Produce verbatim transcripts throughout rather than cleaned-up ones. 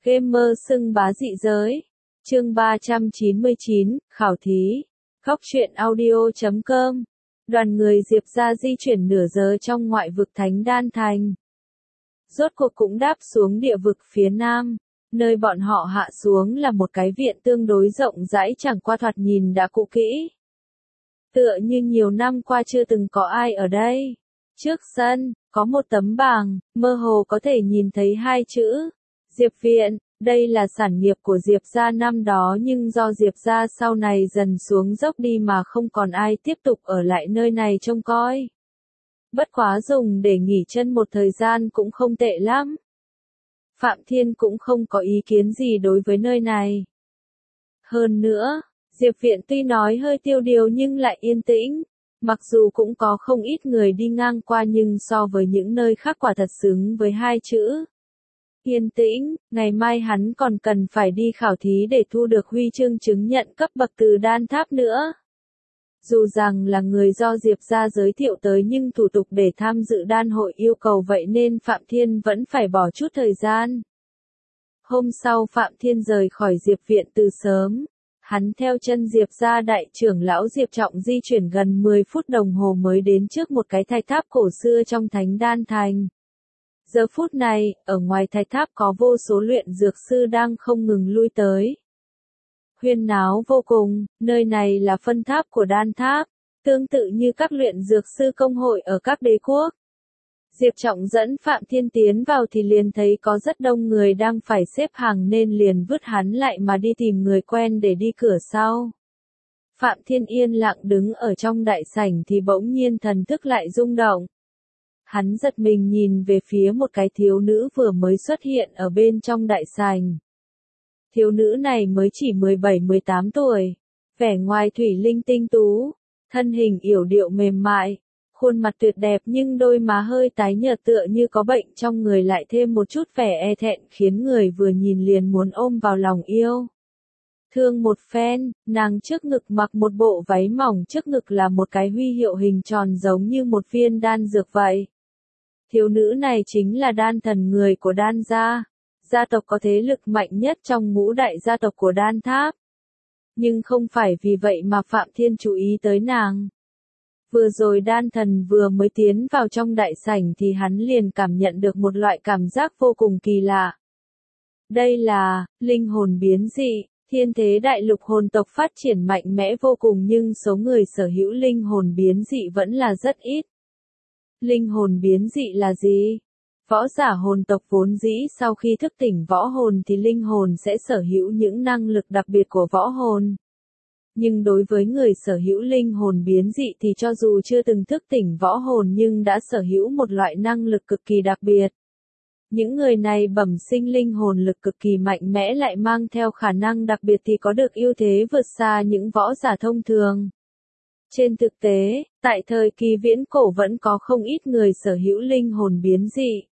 Gamer xưng bá dị giới. Chương ba trăm chín mươi chín, khảo thí. Góc truyện audio chấm com. Đoàn người Diệp gia di chuyển nửa giờ trong ngoại vực Thánh Đan Thành. Rốt cuộc cũng đáp xuống địa vực phía nam. Nơi bọn họ hạ xuống là một cái viện tương đối rộng rãi, chẳng qua thoạt nhìn đã cũ kỹ. Tựa như nhiều năm qua chưa từng có ai ở đây. Trước sân, có một tấm bảng, mơ hồ có thể nhìn thấy hai chữ. Diệp viện, đây là sản nghiệp của Diệp gia năm đó, nhưng do Diệp gia sau này dần xuống dốc đi mà không còn ai tiếp tục ở lại nơi này trông coi. Bất quá dùng để nghỉ chân một thời gian cũng không tệ lắm. Phạm Thiên cũng không có ý kiến gì đối với nơi này. Hơn nữa, Diệp viện tuy nói hơi tiêu điều nhưng lại yên tĩnh. Mặc dù cũng có không ít người đi ngang qua nhưng so với những nơi khác quả thật xứng với hai chữ. Yên tĩnh, ngày mai hắn còn cần phải đi khảo thí để thu được huy chương chứng nhận cấp bậc từ đan tháp nữa. Dù rằng là người do Diệp gia giới thiệu tới nhưng thủ tục để tham dự đan hội yêu cầu vậy nên Phạm Thiên vẫn phải bỏ chút thời gian. Hôm sau Phạm Thiên rời khỏi Diệp viện từ sớm. Hắn theo chân Diệp gia đại trưởng lão Diệp Trọng di chuyển gần mười phút đồng hồ mới đến trước một cái thạch tháp cổ xưa trong Thánh Đan Thành. Giờ phút này, ở ngoài thạch tháp có vô số luyện dược sư đang không ngừng lui tới. Huyên náo vô cùng, nơi này là phân tháp của đan tháp, tương tự như các luyện dược sư công hội ở các đế quốc. Diệp Trọng dẫn Phạm Thiên tiến vào thì liền thấy có rất đông người đang phải xếp hàng nên liền vứt hắn lại mà đi tìm người quen để đi cửa sau. Phạm Thiên yên lặng đứng ở trong đại sảnh thì bỗng nhiên thần thức lại rung động. Hắn giật mình nhìn về phía một cái thiếu nữ vừa mới xuất hiện ở bên trong đại sảnh. Thiếu nữ này mới chỉ mười bảy mười tám tuổi, vẻ ngoài thủy linh tinh tú, thân hình yểu điệu mềm mại, khuôn mặt tuyệt đẹp nhưng đôi má hơi tái nhợt tựa như có bệnh trong người lại thêm một chút vẻ e thẹn khiến người vừa nhìn liền muốn ôm vào lòng yêu. Thương một phen, nàng trước ngực mặc một bộ váy mỏng, trước ngực là một cái huy hiệu hình tròn giống như một viên đan dược vậy. Thiếu nữ này chính là đan thần người của đan gia, gia tộc có thế lực mạnh nhất trong ngũ đại gia tộc của đan tháp. Nhưng không phải vì vậy mà Phạm Thiên chú ý tới nàng. Vừa rồi đan thần vừa mới tiến vào trong đại sảnh thì hắn liền cảm nhận được một loại cảm giác vô cùng kỳ lạ. Đây là linh hồn biến dị. Thiên thế đại lục hồn tộc phát triển mạnh mẽ vô cùng nhưng số người sở hữu linh hồn biến dị vẫn là rất ít. Linh hồn biến dị là gì? Võ giả hồn tộc vốn dĩ sau khi thức tỉnh võ hồn thì linh hồn sẽ sở hữu những năng lực đặc biệt của võ hồn. Nhưng đối với người sở hữu linh hồn biến dị thì cho dù chưa từng thức tỉnh võ hồn nhưng đã sở hữu một loại năng lực cực kỳ đặc biệt. Những người này bẩm sinh linh hồn lực cực kỳ mạnh mẽ lại mang theo khả năng đặc biệt thì có được ưu thế vượt xa những võ giả thông thường. Trên thực tế, tại thời kỳ viễn cổ vẫn có không ít người sở hữu linh hồn biến dị.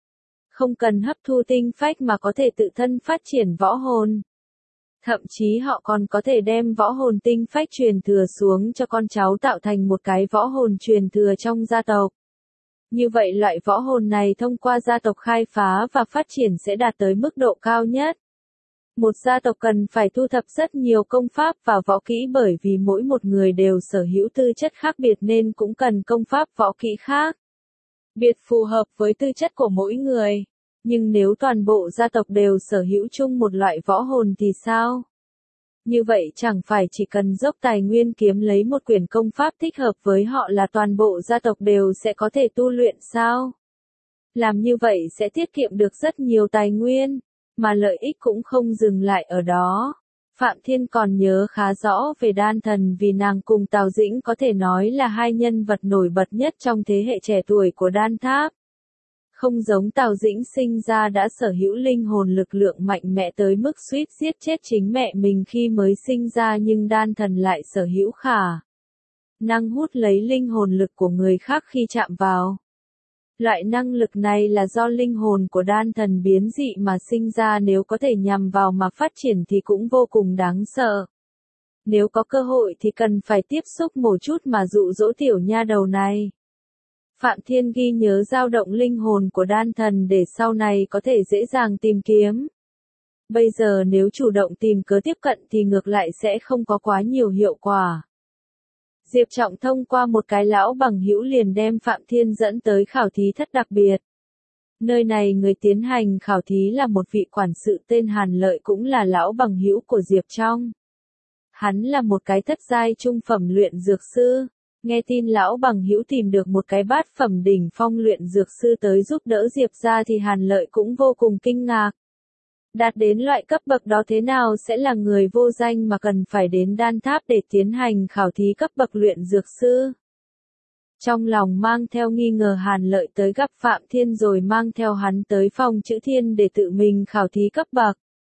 Không cần hấp thu tinh phách mà có thể tự thân phát triển võ hồn. Thậm chí họ còn có thể đem võ hồn tinh phách truyền thừa xuống cho con cháu tạo thành một cái võ hồn truyền thừa trong gia tộc. Như vậy loại võ hồn này thông qua gia tộc khai phá và phát triển sẽ đạt tới mức độ cao nhất. Một gia tộc cần phải thu thập rất nhiều công pháp và võ kỹ bởi vì mỗi một người đều sở hữu tư chất khác biệt nên cũng cần công pháp võ kỹ khác biệt phù hợp với tư chất của mỗi người. Nhưng nếu toàn bộ gia tộc đều sở hữu chung một loại võ hồn thì sao? Như vậy chẳng phải chỉ cần dốc tài nguyên kiếm lấy một quyển công pháp thích hợp với họ là toàn bộ gia tộc đều sẽ có thể tu luyện sao? Làm như vậy sẽ tiết kiệm được rất nhiều tài nguyên, mà lợi ích cũng không dừng lại ở đó. Phạm Thiên còn nhớ khá rõ về đan thần vì nàng cùng Tào Dĩnh có thể nói là hai nhân vật nổi bật nhất trong thế hệ trẻ tuổi của đan tháp. Không giống Tào Dĩnh sinh ra đã sở hữu linh hồn lực lượng mạnh mẽ tới mức suýt giết chết chính mẹ mình khi mới sinh ra nhưng đan thần lại sở hữu khả năng hút lấy linh hồn lực của người khác khi chạm vào. Loại năng lực này là do linh hồn của đan thần biến dị mà sinh ra, nếu có thể nhằm vào mà phát triển thì cũng vô cùng đáng sợ. Nếu có cơ hội thì cần phải tiếp xúc một chút mà dụ dỗ tiểu nha đầu này. Phạm Thiên ghi nhớ dao động linh hồn của đan thần để sau này có thể dễ dàng tìm kiếm. Bây giờ nếu chủ động tìm cớ tiếp cận thì ngược lại sẽ không có quá nhiều hiệu quả. Diệp Trọng thông qua một cái lão bằng hữu liền đem Phạm Thiên dẫn tới khảo thí thất đặc biệt. Nơi này người tiến hành khảo thí là một vị quản sự tên Hàn Lợi cũng là lão bằng hữu của Diệp Trong. Hắn là một cái thất giai trung phẩm luyện dược sư. Nghe tin lão bằng hữu tìm được một cái bát phẩm đỉnh phong luyện dược sư tới giúp đỡ Diệp ra thì Hàn Lợi cũng vô cùng kinh ngạc. Đạt đến loại cấp bậc đó thế nào sẽ là người vô danh mà cần phải đến đan tháp để tiến hành khảo thí cấp bậc luyện dược sư. Trong lòng mang theo nghi ngờ Hàn Lợi tới gặp Phạm Thiên rồi mang theo hắn tới phòng chữ thiên để tự mình khảo thí cấp bậc.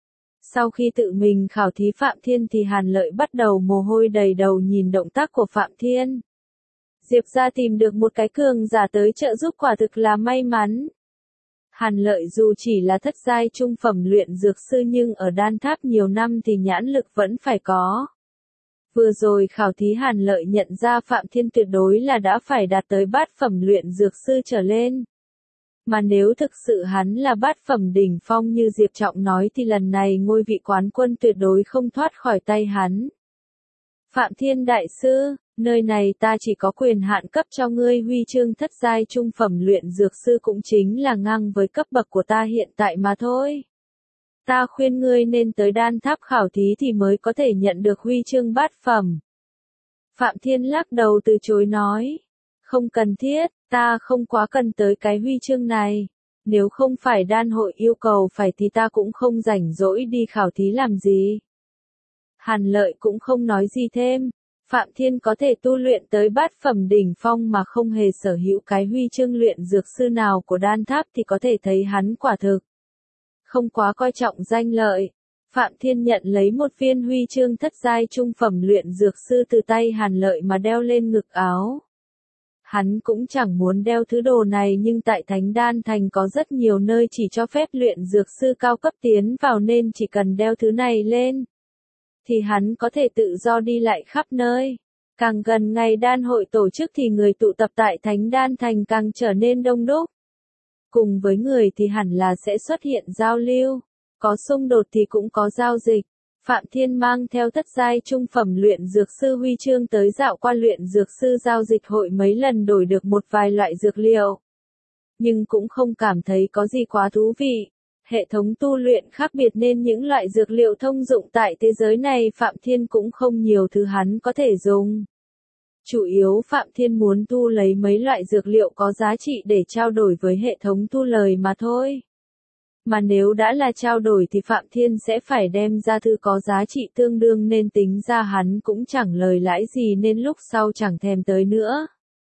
Sau khi tự mình khảo thí Phạm Thiên thì Hàn Lợi bắt đầu mồ hôi đầy đầu nhìn động tác của Phạm Thiên. Diệp ra tìm được một cái cường giả tới trợ giúp quả thực là may mắn. Hàn Lợi dù chỉ là thất giai trung phẩm luyện dược sư nhưng ở đan tháp nhiều năm thì nhãn lực vẫn phải có. Vừa rồi khảo thí Hàn Lợi nhận ra Phạm Thiên tuyệt đối là đã phải đạt tới bát phẩm luyện dược sư trở lên. Mà nếu thực sự hắn là bát phẩm đỉnh phong như Diệp Trọng nói thì lần này ngôi vị quán quân tuyệt đối không thoát khỏi tay hắn. Phạm Thiên đại sư, nơi này ta chỉ có quyền hạn cấp cho ngươi huy chương thất giai trung phẩm luyện dược sư cũng chính là ngang với cấp bậc của ta hiện tại mà thôi. Ta khuyên ngươi nên tới đan tháp khảo thí thì mới có thể nhận được huy chương bát phẩm. Phạm Thiên lắc đầu từ chối nói. Không cần thiết, ta không quá cần tới cái huy chương này. Nếu không phải đan hội yêu cầu phải thì ta cũng không rảnh rỗi đi khảo thí làm gì. Hàn Lợi cũng không nói gì thêm. Phạm Thiên có thể tu luyện tới bát phẩm đỉnh phong mà không hề sở hữu cái huy chương luyện dược sư nào của đan tháp thì có thể thấy hắn quả thực không quá coi trọng danh lợi. Phạm Thiên nhận lấy một viên huy chương thất giai trung phẩm luyện dược sư từ tay Hàn Lợi mà đeo lên ngực áo. Hắn cũng chẳng muốn đeo thứ đồ này nhưng tại Thánh Đan Thành có rất nhiều nơi chỉ cho phép luyện dược sư cao cấp tiến vào nên chỉ cần đeo thứ này lên thì hắn có thể tự do đi lại khắp nơi. Càng gần ngày đan hội tổ chức thì người tụ tập tại Thánh Đan Thành càng trở nên đông đúc. Cùng với người thì hẳn là sẽ xuất hiện giao lưu, có xung đột thì cũng có giao dịch. Phạm Thiên mang theo thất giai trung phẩm luyện dược sư huy chương tới dạo qua luyện dược sư giao dịch hội mấy lần đổi được một vài loại dược liệu. Nhưng cũng không cảm thấy có gì quá thú vị. Hệ thống tu luyện khác biệt nên những loại dược liệu thông dụng tại thế giới này Phạm Thiên cũng không nhiều thứ hắn có thể dùng. Chủ yếu Phạm Thiên muốn thu lấy mấy loại dược liệu có giá trị để trao đổi với hệ thống thu lời mà thôi. Mà nếu đã là trao đổi thì Phạm Thiên sẽ phải đem ra thứ có giá trị tương đương nên tính ra hắn cũng chẳng lời lãi gì nên lúc sau chẳng thèm tới nữa.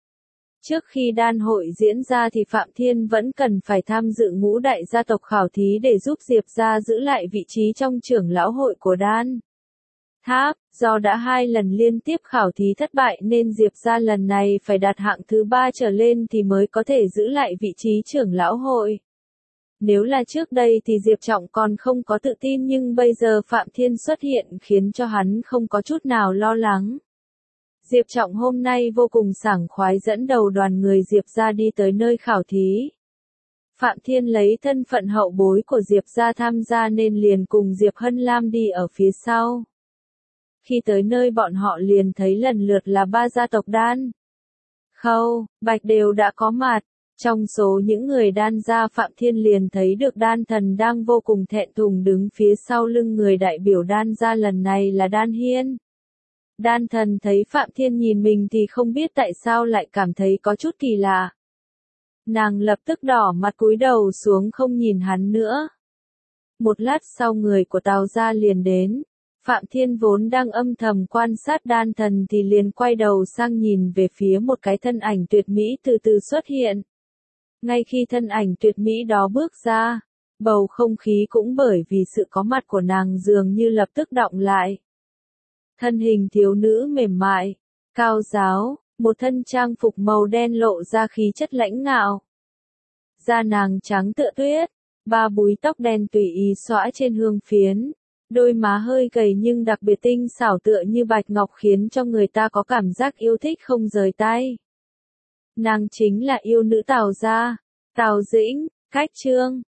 Trước khi đan hội diễn ra thì Phạm Thiên vẫn cần phải tham dự ngũ đại gia tộc khảo thí để giúp Diệp gia giữ lại vị trí trong trưởng lão hội của đan tháp. Do đã hai lần liên tiếp khảo thí thất bại nên Diệp gia lần này phải đạt hạng thứ ba trở lên thì mới có thể giữ lại vị trí trưởng lão hội. Nếu là trước đây thì Diệp Trọng còn không có tự tin nhưng bây giờ Phạm Thiên xuất hiện khiến cho hắn không có chút nào lo lắng. Diệp Trọng hôm nay vô cùng sảng khoái dẫn đầu đoàn người Diệp gia đi tới nơi khảo thí. Phạm Thiên lấy thân phận hậu bối của Diệp gia tham gia nên liền cùng Diệp Hân Lam đi ở phía sau. Khi tới nơi bọn họ liền thấy lần lượt là ba gia tộc Đan Khâu, Bạch đều đã có mặt. Trong số những người Đan gia Phạm Thiên liền thấy được Đan Thần đang vô cùng thẹn thùng đứng phía sau lưng người đại biểu Đan gia lần này là Đan Hiên. Đan Thần thấy Phạm Thiên nhìn mình thì không biết tại sao lại cảm thấy có chút kỳ lạ. Nàng lập tức đỏ mặt cúi đầu xuống không nhìn hắn nữa. Một lát sau người của Tào gia liền đến. Phạm Thiên vốn đang âm thầm quan sát Đan Thần thì liền quay đầu sang nhìn về phía một cái thân ảnh tuyệt mỹ từ từ xuất hiện. Ngay khi thân ảnh tuyệt mỹ đó bước ra, bầu không khí cũng bởi vì sự có mặt của nàng dường như lập tức đọng lại. Thân hình thiếu nữ mềm mại, cao ráo, một thân trang phục màu đen lộ ra khí chất lãnh ngạo. Da nàng trắng tựa tuyết, ba búi tóc đen tùy ý xõa trên hương phiến, đôi má hơi gầy nhưng đặc biệt tinh xảo tựa như bạch ngọc khiến cho người ta có cảm giác yêu thích không rời tay. Nàng chính là yêu nữ Tào gia, Tào Dĩnh, Cách Trương.